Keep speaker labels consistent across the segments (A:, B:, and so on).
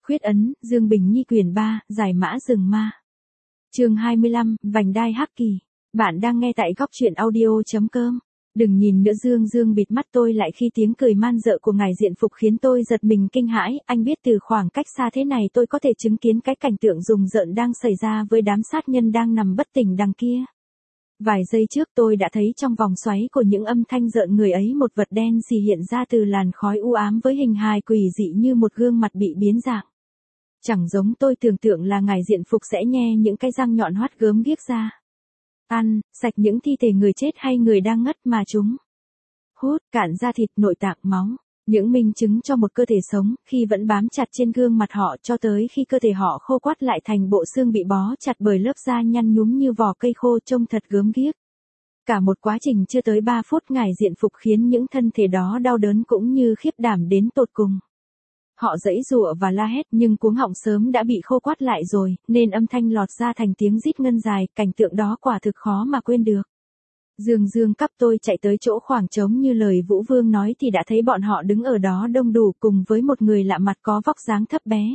A: Khuyết ấn, Dương Bình Nhi quyển 3, Giải mã rừng ma. Chương 25, Vành đai hắc kỳ. Bạn đang nghe tại góc truyện audio.com. Đừng nhìn nữa, Dương Dương bịt mắt tôi lại khi tiếng cười man dợ của ngài diện phục khiến tôi giật mình kinh hãi. Anh biết từ khoảng cách xa thế này tôi có thể chứng kiến cái cảnh tượng rùng rợn đang xảy ra với đám sát nhân đang nằm bất tỉnh đằng kia. Vài giây trước tôi đã thấy trong vòng xoáy của những âm thanh rợn người ấy một vật đen xì hiện ra từ làn khói u ám với hình hài quỷ dị như một gương mặt bị biến dạng. Chẳng giống tôi tưởng tượng là ngài diện phục sẽ nhe những cái răng nhọn hoắt gớm ghiếc ra. Ăn, sạch những thi thể người chết hay người đang ngất mà chúng hút cạn da thịt, nội tạng, máu. Những minh chứng cho một cơ thể sống khi vẫn bám chặt trên gương mặt họ cho tới khi cơ thể họ khô quắt lại thành bộ xương bị bó chặt bởi lớp da nhăn nhúm như vỏ cây khô trông thật gớm ghiếc. Cả một quá trình chưa tới 3 phút ngài diện phục khiến những thân thể đó đau đớn cũng như khiếp đảm đến tột cùng. Họ giãy giụa và la hét nhưng cuống họng sớm đã bị khô quắt lại rồi, nên âm thanh lọt ra thành tiếng rít ngân dài, cảnh tượng đó quả thực khó mà quên được. Dương Dương cắp tôi chạy tới chỗ khoảng trống như lời Vũ Vương nói thì đã thấy bọn họ đứng ở đó đông đủ cùng với một người lạ mặt có vóc dáng thấp bé.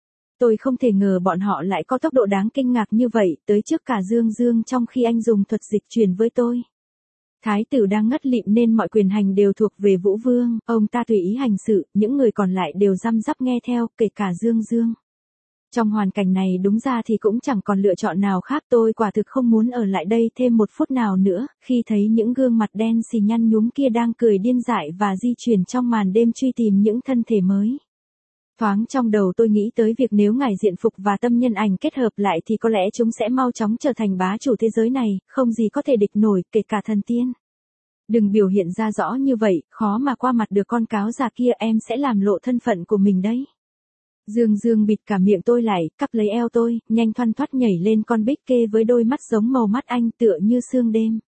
A: Tôi không thể ngờ bọn họ lại có tốc độ đáng kinh ngạc như vậy, tới trước cả Dương Dương trong khi anh dùng thuật dịch truyền với tôi. Thái tử đang ngất lịm nên mọi quyền hành đều thuộc về Vũ Vương, ông ta tùy ý hành sự, những người còn lại đều răm rắp nghe theo, kể cả Dương Dương. Trong hoàn cảnh này đúng ra thì cũng chẳng còn lựa chọn nào khác, tôi quả thực không muốn ở lại đây thêm một phút nào nữa, khi thấy những gương mặt đen xì nhăn nhúm kia đang cười điên dại và di chuyển trong màn đêm truy tìm những thân thể mới. Thoáng trong đầu tôi nghĩ tới việc nếu ngài diện phục và tâm nhân ảnh kết hợp lại thì có lẽ chúng sẽ mau chóng trở thành bá chủ thế giới này, không gì có thể địch nổi, kể cả thần tiên. Đừng biểu hiện ra rõ như vậy, khó mà qua mặt được con cáo già kia, em sẽ làm lộ thân phận của mình đấy. Dương Dương bịt cả miệng tôi lại, cắp lấy eo tôi, nhanh thoăn thoắt nhảy lên con bích kê với đôi mắt giống màu mắt anh tựa như sương đêm.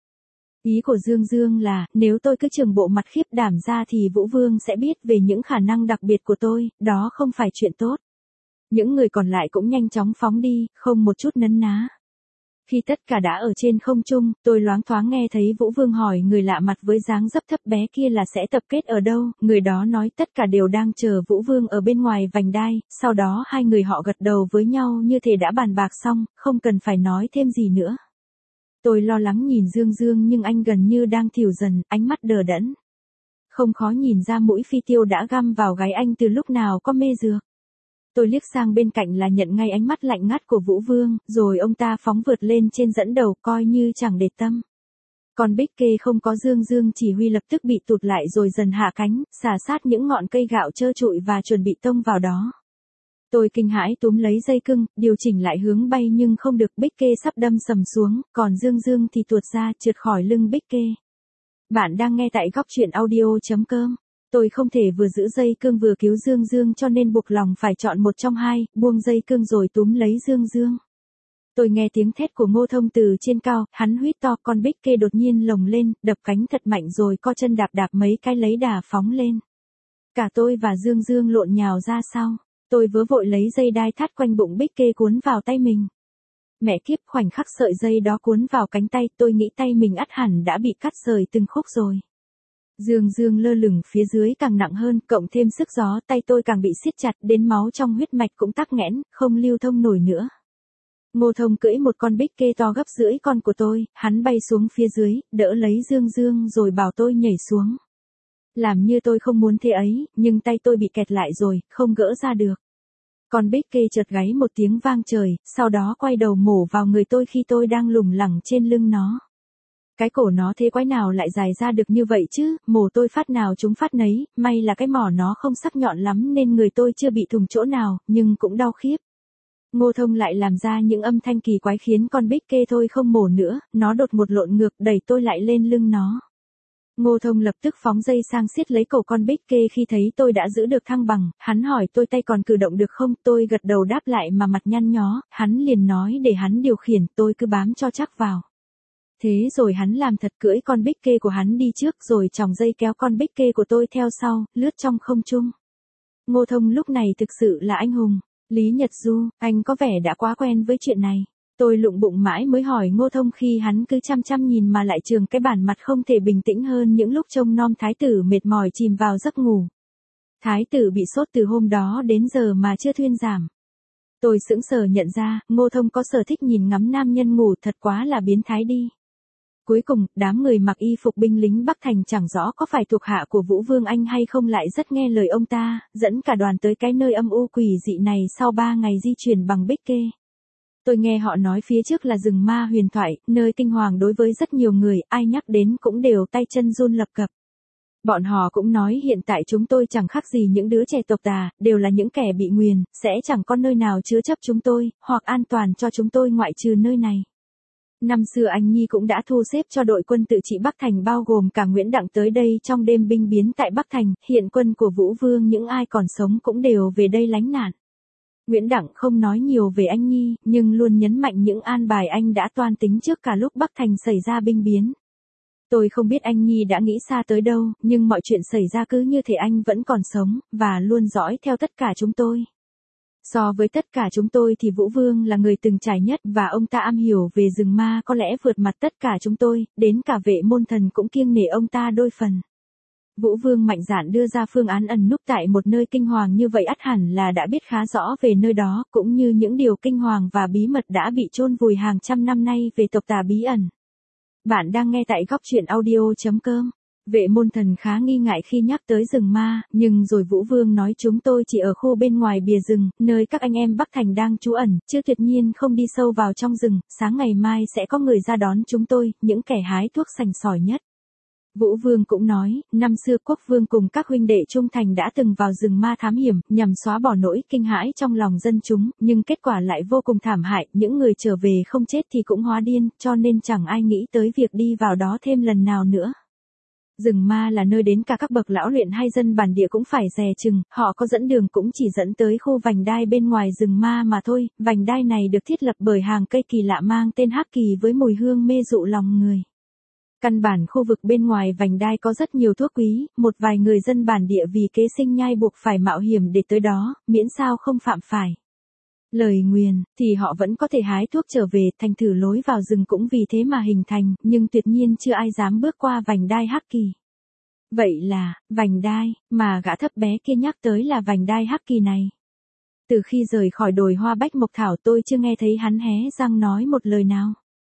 A: Ý của Dương Dương là, nếu tôi cứ trừng bộ mặt khiếp đảm ra thì Vũ Vương sẽ biết về những khả năng đặc biệt của tôi, đó không phải chuyện tốt. Những người còn lại cũng nhanh chóng phóng đi, không một chút nấn ná. Khi tất cả đã ở trên không trung, tôi loáng thoáng nghe thấy Vũ Vương hỏi người lạ mặt với dáng dấp thấp bé kia là sẽ tập kết ở đâu, người đó nói tất cả đều đang chờ Vũ Vương ở bên ngoài vành đai, sau đó hai người họ gật đầu với nhau như thể đã bàn bạc xong, không cần phải nói thêm gì nữa. Tôi lo lắng nhìn Dương Dương nhưng anh gần như đang thỉu dần, ánh mắt đờ đẫn. Không khó nhìn ra mũi phi tiêu đã găm vào gáy anh từ lúc nào có mê dược. Tôi liếc sang bên cạnh là nhận ngay ánh mắt lạnh ngắt của Vũ Vương, rồi ông ta phóng vượt lên trên dẫn đầu coi như chẳng để tâm. Còn bích kê không có Dương Dương chỉ huy lập tức bị tụt lại rồi dần hạ cánh, xả sát những ngọn cây gạo trơ trụi và chuẩn bị tông vào đó. Tôi kinh hãi túm lấy dây cưng, điều chỉnh lại hướng bay nhưng không được, bích kê sắp đâm sầm xuống, còn Dương Dương thì tuột ra trượt khỏi lưng bích kê. Bạn đang nghe tại góc truyện audio.com. Tôi không thể vừa giữ dây cương vừa cứu Dương Dương cho nên buộc lòng phải chọn một trong hai, buông dây cương rồi túm lấy Dương Dương. Tôi nghe tiếng thét của Ngô Thông từ trên cao, hắn huýt to, con bích kê đột nhiên lồng lên, đập cánh thật mạnh rồi co chân đạp đạp mấy cái lấy đà phóng lên. Cả tôi và Dương Dương lộn nhào ra sau, tôi vớ vội lấy dây đai thắt quanh bụng bích kê cuốn vào tay mình. Mẹ kiếp, khoảnh khắc sợi dây đó cuốn vào cánh tay, tôi nghĩ tay mình ắt hẳn đã bị cắt rời từng khúc rồi. Dương Dương lơ lửng phía dưới càng nặng hơn, cộng thêm sức gió, tay tôi càng bị siết chặt đến máu trong huyết mạch cũng tắc nghẽn, không lưu thông nổi nữa. Ngô Thông cưỡi một con bích kê to gấp rưỡi con của tôi, hắn bay xuống phía dưới, đỡ lấy Dương Dương rồi bảo tôi nhảy xuống. Làm như tôi không muốn thế ấy, nhưng tay tôi bị kẹt lại rồi, không gỡ ra được. Con bích kê chợt gáy một tiếng vang trời, sau đó quay đầu mổ vào người tôi khi tôi đang lủng lẳng trên lưng nó. Cái cổ nó thế quái nào lại dài ra được như vậy chứ, mổ tôi phát nào chúng phát nấy, may là cái mỏ nó không sắc nhọn lắm nên người tôi chưa bị thủng chỗ nào, nhưng cũng đau khiếp. Ngô Thông lại làm ra những âm thanh kỳ quái khiến con bích kê thôi không mổ nữa, nó đột một lộn ngược đẩy tôi lại lên lưng nó. Ngô Thông lập tức phóng dây sang siết lấy cổ con bích kê khi thấy tôi đã giữ được thăng bằng, hắn hỏi tôi tay còn cử động được không, tôi gật đầu đáp lại mà mặt nhăn nhó, hắn liền nói để hắn điều khiển, tôi cứ bám cho chắc vào. Thế rồi hắn làm thật, cưỡi con bích kê của hắn đi trước rồi chòng dây kéo con bích kê của tôi theo sau, lướt trong không trung. Ngô Thông lúc này thực sự là anh hùng. Lý Nhật Du, anh có vẻ đã quá quen với chuyện này. Tôi lụng bụng mãi mới hỏi Ngô Thông khi hắn cứ chăm chăm nhìn mà lại trường cái bản mặt không thể bình tĩnh hơn những lúc trông nom thái tử mệt mỏi chìm vào giấc ngủ. Thái tử bị sốt từ hôm đó đến giờ mà chưa thuyên giảm. Tôi sững sờ nhận ra, Ngô Thông có sở thích nhìn ngắm nam nhân ngủ thật quá là biến thái đi. Cuối cùng, đám người mặc y phục binh lính Bắc Thành chẳng rõ có phải thuộc hạ của Vũ Vương Anh hay không lại rất nghe lời ông ta, dẫn cả đoàn tới cái nơi âm u quỷ dị này sau 3 ngày di chuyển bằng bích kê. Tôi nghe họ nói phía trước là rừng ma huyền thoại, nơi kinh hoàng đối với rất nhiều người, ai nhắc đến cũng đều tay chân run lập cập. Bọn họ cũng nói hiện tại chúng tôi chẳng khác gì những đứa trẻ tộc tà, đều là những kẻ bị nguyền, sẽ chẳng có nơi nào chứa chấp chúng tôi, hoặc an toàn cho chúng tôi ngoại trừ nơi này. Năm xưa anh Nhi cũng đã thu xếp cho đội quân tự trị Bắc Thành bao gồm cả Nguyễn Đặng tới đây trong đêm binh biến tại Bắc Thành, hiện quân của Vũ Vương những ai còn sống cũng đều về đây lánh nạn. Nguyễn Đặng không nói nhiều về anh Nhi, nhưng luôn nhấn mạnh những an bài anh đã toan tính trước cả lúc Bắc Thành xảy ra binh biến. Tôi không biết anh Nhi đã nghĩ xa tới đâu, nhưng mọi chuyện xảy ra cứ như thể anh vẫn còn sống, và luôn dõi theo tất cả chúng tôi. So với tất cả chúng tôi thì Vũ Vương là người từng trải nhất và ông ta am hiểu về rừng ma có lẽ vượt mặt tất cả chúng tôi, đến cả Vệ Môn Thần cũng kiêng nể ông ta đôi phần. Vũ Vương mạnh dạn đưa ra phương án ẩn núp tại một nơi kinh hoàng như vậy ắt hẳn là đã biết khá rõ về nơi đó, cũng như những điều kinh hoàng và bí mật đã bị chôn vùi hàng trăm năm nay về tộc tà bí ẩn. Bạn đang nghe tại góc truyện audio.com. Vệ Môn Thần khá nghi ngại khi nhắc tới rừng ma, nhưng rồi Vũ Vương nói chúng tôi chỉ ở khu bên ngoài bìa rừng, nơi các anh em Bắc Thành đang trú ẩn, chứ tuyệt nhiên không đi sâu vào trong rừng, sáng ngày mai sẽ có người ra đón chúng tôi, những kẻ hái thuốc sành sỏi nhất. Vũ Vương cũng nói, năm xưa Quốc Vương cùng các huynh đệ trung thành đã từng vào rừng ma thám hiểm, nhằm xóa bỏ nỗi kinh hãi trong lòng dân chúng, nhưng kết quả lại vô cùng thảm hại, những người trở về không chết thì cũng hóa điên, cho nên chẳng ai nghĩ tới việc đi vào đó thêm lần nào nữa. Rừng ma là nơi đến cả các bậc lão luyện hay dân bản địa cũng phải dè chừng, họ có dẫn đường cũng chỉ dẫn tới khu vành đai bên ngoài rừng ma mà thôi, vành đai này được thiết lập bởi hàng cây kỳ lạ mang tên hắc kỳ với mùi hương mê dụ lòng người. Căn bản khu vực bên ngoài vành đai có rất nhiều thuốc quý, một vài người dân bản địa vì kế sinh nhai buộc phải mạo hiểm để tới đó, miễn sao không phạm phải lời nguyền, thì họ vẫn có thể hái thuốc trở về, thành thử lối vào rừng cũng vì thế mà hình thành, nhưng tuyệt nhiên chưa ai dám bước qua vành đai hắc kỳ. Vậy là, vành đai, mà gã thấp bé kia nhắc tới là vành đai hắc kỳ này. Từ khi rời khỏi đồi hoa bách mộc thảo tôi chưa nghe thấy hắn hé răng nói một lời nào.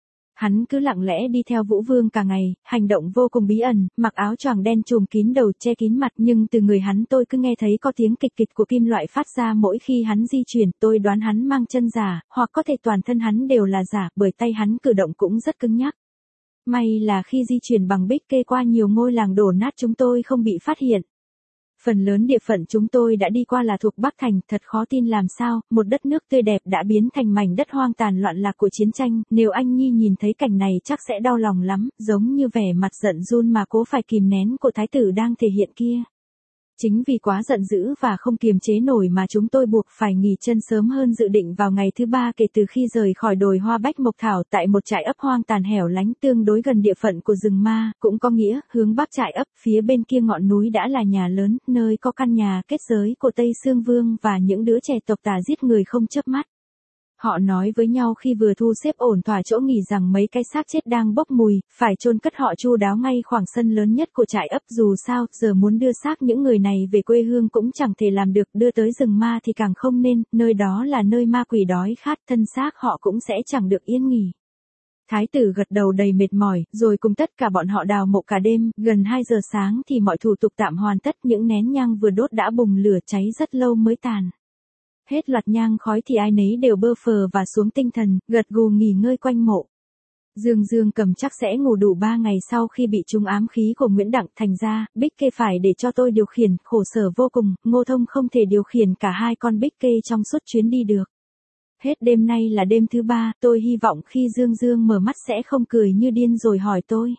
A: Hắn cứ lặng lẽ đi theo Vũ Vương cả ngày, hành động vô cùng bí ẩn, mặc áo choàng đen trùm kín đầu che kín mặt, nhưng từ người hắn tôi cứ nghe thấy có tiếng kịch kịch của kim loại phát ra mỗi khi hắn di chuyển, tôi đoán hắn mang chân giả, hoặc có thể toàn thân hắn đều là giả, bởi tay hắn cử động cũng rất cứng nhắc. May là khi di chuyển bằng bích kê qua nhiều ngôi làng đổ nát chúng tôi không bị phát hiện. Phần lớn địa phận chúng tôi đã đi qua là thuộc Bắc Thành, thật khó tin làm sao, một đất nước tươi đẹp đã biến thành mảnh đất hoang tàn loạn lạc của chiến tranh, nếu anh Nhi nhìn thấy cảnh này chắc sẽ đau lòng lắm, giống như vẻ mặt giận run mà cố phải kìm nén của thái tử đang thể hiện kia. Chính vì quá giận dữ và không kiềm chế nổi mà chúng tôi buộc phải nghỉ chân sớm hơn dự định vào ngày thứ 3 kể từ khi rời khỏi đồi hoa bách mộc thảo tại một trại ấp hoang tàn hẻo lánh tương đối gần địa phận của rừng ma, cũng có nghĩa, hướng bắc trại ấp, phía bên kia ngọn núi đã là nhà lớn, nơi có căn nhà kết giới của Tây Sương Vương và những đứa trẻ tộc tà giết người không chớp mắt. Họ nói với nhau khi vừa thu xếp ổn thỏa chỗ nghỉ rằng mấy cái xác chết đang bốc mùi, phải chôn cất họ chu đáo ngay khoảng sân lớn nhất của trại ấp, dù sao, giờ muốn đưa xác những người này về quê hương cũng chẳng thể làm được, đưa tới rừng ma thì càng không nên, nơi đó là nơi ma quỷ đói khát, thân xác họ cũng sẽ chẳng được yên nghỉ. Thái tử gật đầu đầy mệt mỏi, rồi cùng tất cả bọn họ đào mộ cả đêm, gần 2 giờ sáng thì mọi thủ tục tạm hoàn tất, những nén nhang vừa đốt đã bùng lửa cháy rất lâu mới tàn. Hết loạt nhang khói thì ai nấy đều bơ phờ và xuống tinh thần, gật gù nghỉ ngơi quanh mộ. Dương cầm chắc sẽ ngủ đủ 3 ngày sau khi bị trúng ám khí của Nguyễn Đặng, thành ra, bích kê phải để cho tôi điều khiển, khổ sở vô cùng, Ngô Thông không thể điều khiển cả hai con bích kê trong suốt chuyến đi được. Hết đêm nay là đêm thứ 3, tôi hy vọng khi Dương mở mắt sẽ không cười như điên rồi hỏi tôi.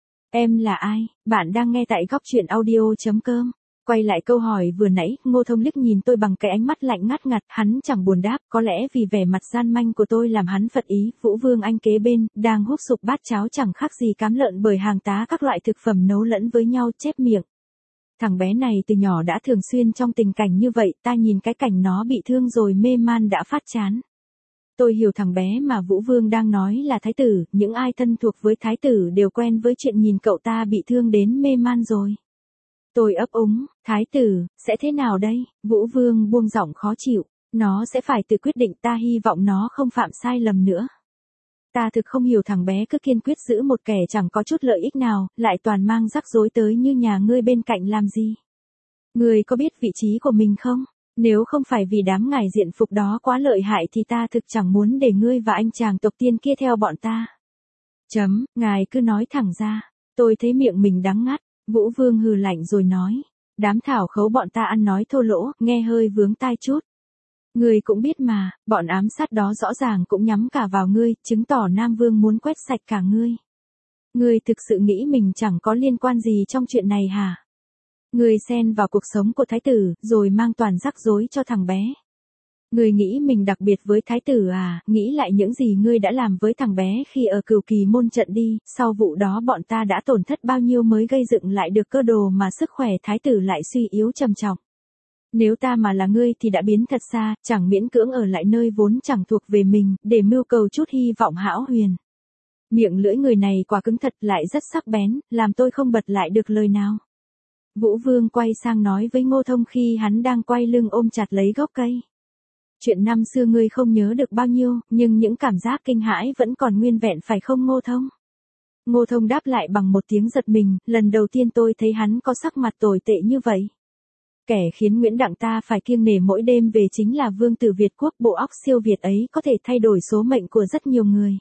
A: Em là ai? Bạn đang nghe tại góc truyện audio.com. Quay lại câu hỏi vừa nãy, Ngô Thông liếc nhìn tôi bằng cái ánh mắt lạnh ngắt ngặt, hắn chẳng buồn đáp, có lẽ vì vẻ mặt gian manh của tôi làm hắn phật ý, Vũ Vương Anh kế bên, đang húp sụp bát cháo chẳng khác gì cám lợn bởi hàng tá các loại thực phẩm nấu lẫn với nhau, chép miệng. Thằng bé này từ nhỏ đã thường xuyên trong tình cảnh như vậy, ta nhìn cái cảnh nó bị thương rồi mê man đã phát chán. Tôi hiểu thằng bé mà Vũ Vương đang nói là thái tử, những ai thân thuộc với thái tử đều quen với chuyện nhìn cậu ta bị thương đến mê man rồi. Tôi ấp úng, thái tử, sẽ thế nào đây? Vũ Vương buông giọng khó chịu, nó sẽ phải tự quyết định, ta hy vọng nó không phạm sai lầm nữa. Ta thực không hiểu thằng bé cứ kiên quyết giữ một kẻ chẳng có chút lợi ích nào, lại toàn mang rắc rối tới như nhà ngươi bên cạnh làm gì? Ngươi có biết vị trí của mình không? Nếu không phải vì đám ngài diện phục đó quá lợi hại thì ta thực chẳng muốn để ngươi và anh chàng tộc tiên kia theo bọn ta. Ngài cứ nói thẳng ra. Tôi thấy miệng mình đắng ngắt. Vũ Vương hừ lạnh rồi nói. Đám thảo khấu bọn ta ăn nói thô lỗ, nghe hơi vướng tai chút. Ngươi cũng biết mà, bọn ám sát đó rõ ràng cũng nhắm cả vào ngươi, chứng tỏ Nam Vương muốn quét sạch cả ngươi. Ngươi thực sự nghĩ mình chẳng có liên quan gì trong chuyện này hả? Ngươi xen vào cuộc sống của thái tử, rồi mang toàn rắc rối cho thằng bé. Ngươi nghĩ mình đặc biệt với thái tử à? Nghĩ lại những gì ngươi đã làm với thằng bé khi ở Cửu Kỳ môn trận đi, sau vụ đó bọn ta đã tổn thất bao nhiêu mới gây dựng lại được cơ đồ mà sức khỏe thái tử lại suy yếu trầm trọng. Nếu ta mà là ngươi thì đã biến thật xa, chẳng miễn cưỡng ở lại nơi vốn chẳng thuộc về mình, để mưu cầu chút hy vọng hão huyền. Miệng lưỡi người này quả cứng thật, lại rất sắc bén, làm tôi không bật lại được lời nào. Vũ Vương quay sang nói với Ngô Thông khi hắn đang quay lưng ôm chặt lấy gốc cây. Chuyện năm xưa ngươi không nhớ được bao nhiêu, nhưng những cảm giác kinh hãi vẫn còn nguyên vẹn phải không Ngô Thông? Ngô Thông đáp lại bằng một tiếng giật mình, lần đầu tiên tôi thấy hắn có sắc mặt tồi tệ như vậy. Kẻ khiến Nguyễn Đặng ta phải kiêng nể mỗi đêm về chính là vương tử Việt quốc, bộ óc siêu việt ấy có thể thay đổi số mệnh của rất nhiều người.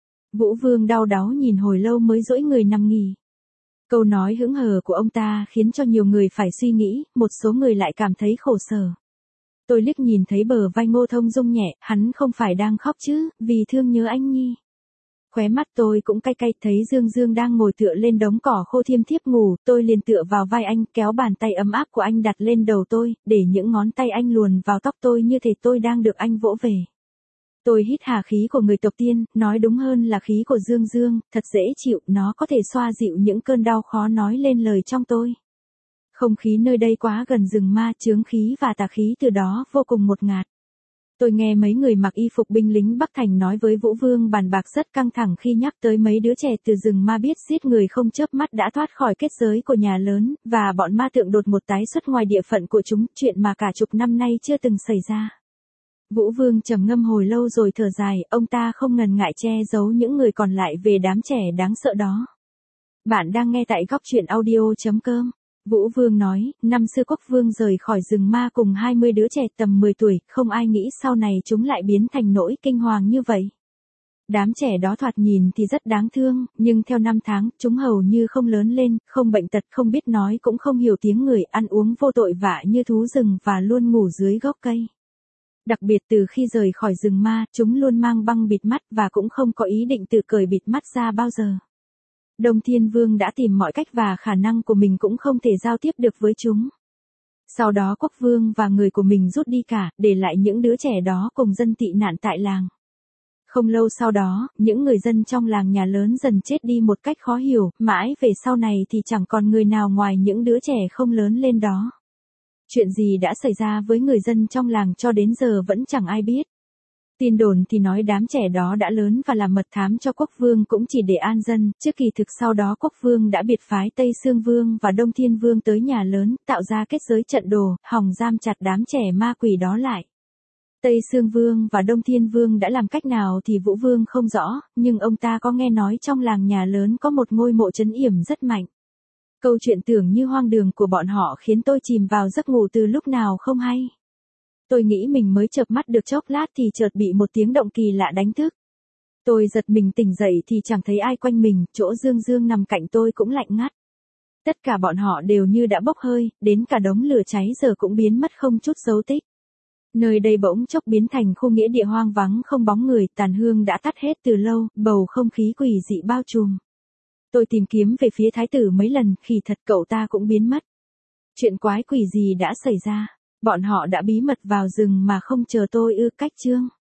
A: Vũ Vương đau đáu nhìn hồi lâu mới duỗi người nằm nghỉ. Câu nói hững hờ của ông ta khiến cho nhiều người phải suy nghĩ, một số người lại cảm thấy khổ sở. Tôi liếc nhìn thấy bờ vai Ngô Thông rung nhẹ, hắn không phải đang khóc chứ, vì thương nhớ anh Nhi. Khóe mắt tôi cũng cay cay, thấy Dương Dương đang ngồi tựa lên đống cỏ khô thiêm thiếp ngủ, tôi liền tựa vào vai anh, kéo bàn tay ấm áp của anh đặt lên đầu tôi, để những ngón tay anh luồn vào tóc tôi như thể tôi đang được anh vỗ về. Tôi hít hà khí của người tộc tiên, nói đúng hơn là khí của Dương Dương, thật dễ chịu, nó có thể xoa dịu những cơn đau khó nói lên lời trong tôi. Không khí nơi đây quá gần rừng ma, chướng khí và tà khí từ đó vô cùng ngột ngạt. Tôi nghe mấy người mặc y phục binh lính Bắc Thành nói với Vũ Vương bàn bạc rất căng thẳng khi nhắc tới mấy đứa trẻ từ rừng ma biết giết người không chớp mắt đã thoát khỏi kết giới của nhà lớn, và bọn ma tượng đột một tái xuất ngoài địa phận của chúng, chuyện mà cả chục năm nay chưa từng xảy ra. Vũ Vương trầm ngâm hồi lâu rồi thở dài, ông ta không ngần ngại che giấu những người còn lại về đám trẻ đáng sợ đó. Bạn đang nghe tại góc truyện audio.com. Vũ Vương nói, năm xưa Quốc Vương rời khỏi rừng ma cùng 20 đứa trẻ tầm 10 tuổi, không ai nghĩ sau này chúng lại biến thành nỗi kinh hoàng như vậy. Đám trẻ đó thoạt nhìn thì rất đáng thương, nhưng theo năm tháng, chúng hầu như không lớn lên, không bệnh tật, không biết nói cũng không hiểu tiếng người, ăn uống vô tội vạ như thú rừng và luôn ngủ dưới gốc cây. Đặc biệt từ khi rời khỏi rừng ma, chúng luôn mang băng bịt mắt và cũng không có ý định tự cởi bịt mắt ra bao giờ. Đông Thiên Vương đã tìm mọi cách và khả năng của mình cũng không thể giao tiếp được với chúng. Sau đó Quốc Vương và người của mình rút đi cả, để lại những đứa trẻ đó cùng dân tị nạn tại làng. Không lâu sau đó, những người dân trong làng nhà lớn dần chết đi một cách khó hiểu, mãi về sau này thì chẳng còn người nào ngoài những đứa trẻ không lớn lên đó. Chuyện gì đã xảy ra với người dân trong làng cho đến giờ vẫn chẳng ai biết. Tin đồn thì nói đám trẻ đó đã lớn và làm mật thám cho Quốc Vương cũng chỉ để an dân, chứ kỳ thực sau đó Quốc Vương đã biệt phái Tây Sương Vương và Đông Thiên Vương tới nhà lớn, tạo ra kết giới trận đồ, hòng giam chặt đám trẻ ma quỷ đó lại. Tây Sương Vương và Đông Thiên Vương đã làm cách nào thì Vũ Vương không rõ, nhưng ông ta có nghe nói trong làng nhà lớn có một ngôi mộ trấn yểm rất mạnh. Câu chuyện tưởng như hoang đường của bọn họ khiến tôi chìm vào giấc ngủ từ lúc nào không hay. Tôi nghĩ mình mới chợp mắt được chốc lát thì chợt bị một tiếng động kỳ lạ đánh thức. Tôi giật mình tỉnh dậy thì chẳng thấy ai quanh mình, chỗ Dương Dương nằm cạnh tôi cũng lạnh ngắt. Tất cả bọn họ đều như đã bốc hơi, đến cả đống lửa cháy giờ cũng biến mất không chút dấu tích. Nơi đây bỗng chốc biến thành khu nghĩa địa hoang vắng không bóng người, tàn hương đã tắt hết từ lâu, bầu không khí quỷ dị bao trùm. Tôi tìm kiếm về phía thái tử mấy lần, khi thật cậu ta cũng biến mất. Chuyện quái quỷ gì đã xảy ra? Bọn họ đã bí mật vào rừng mà không chờ tôi ư? Cách chương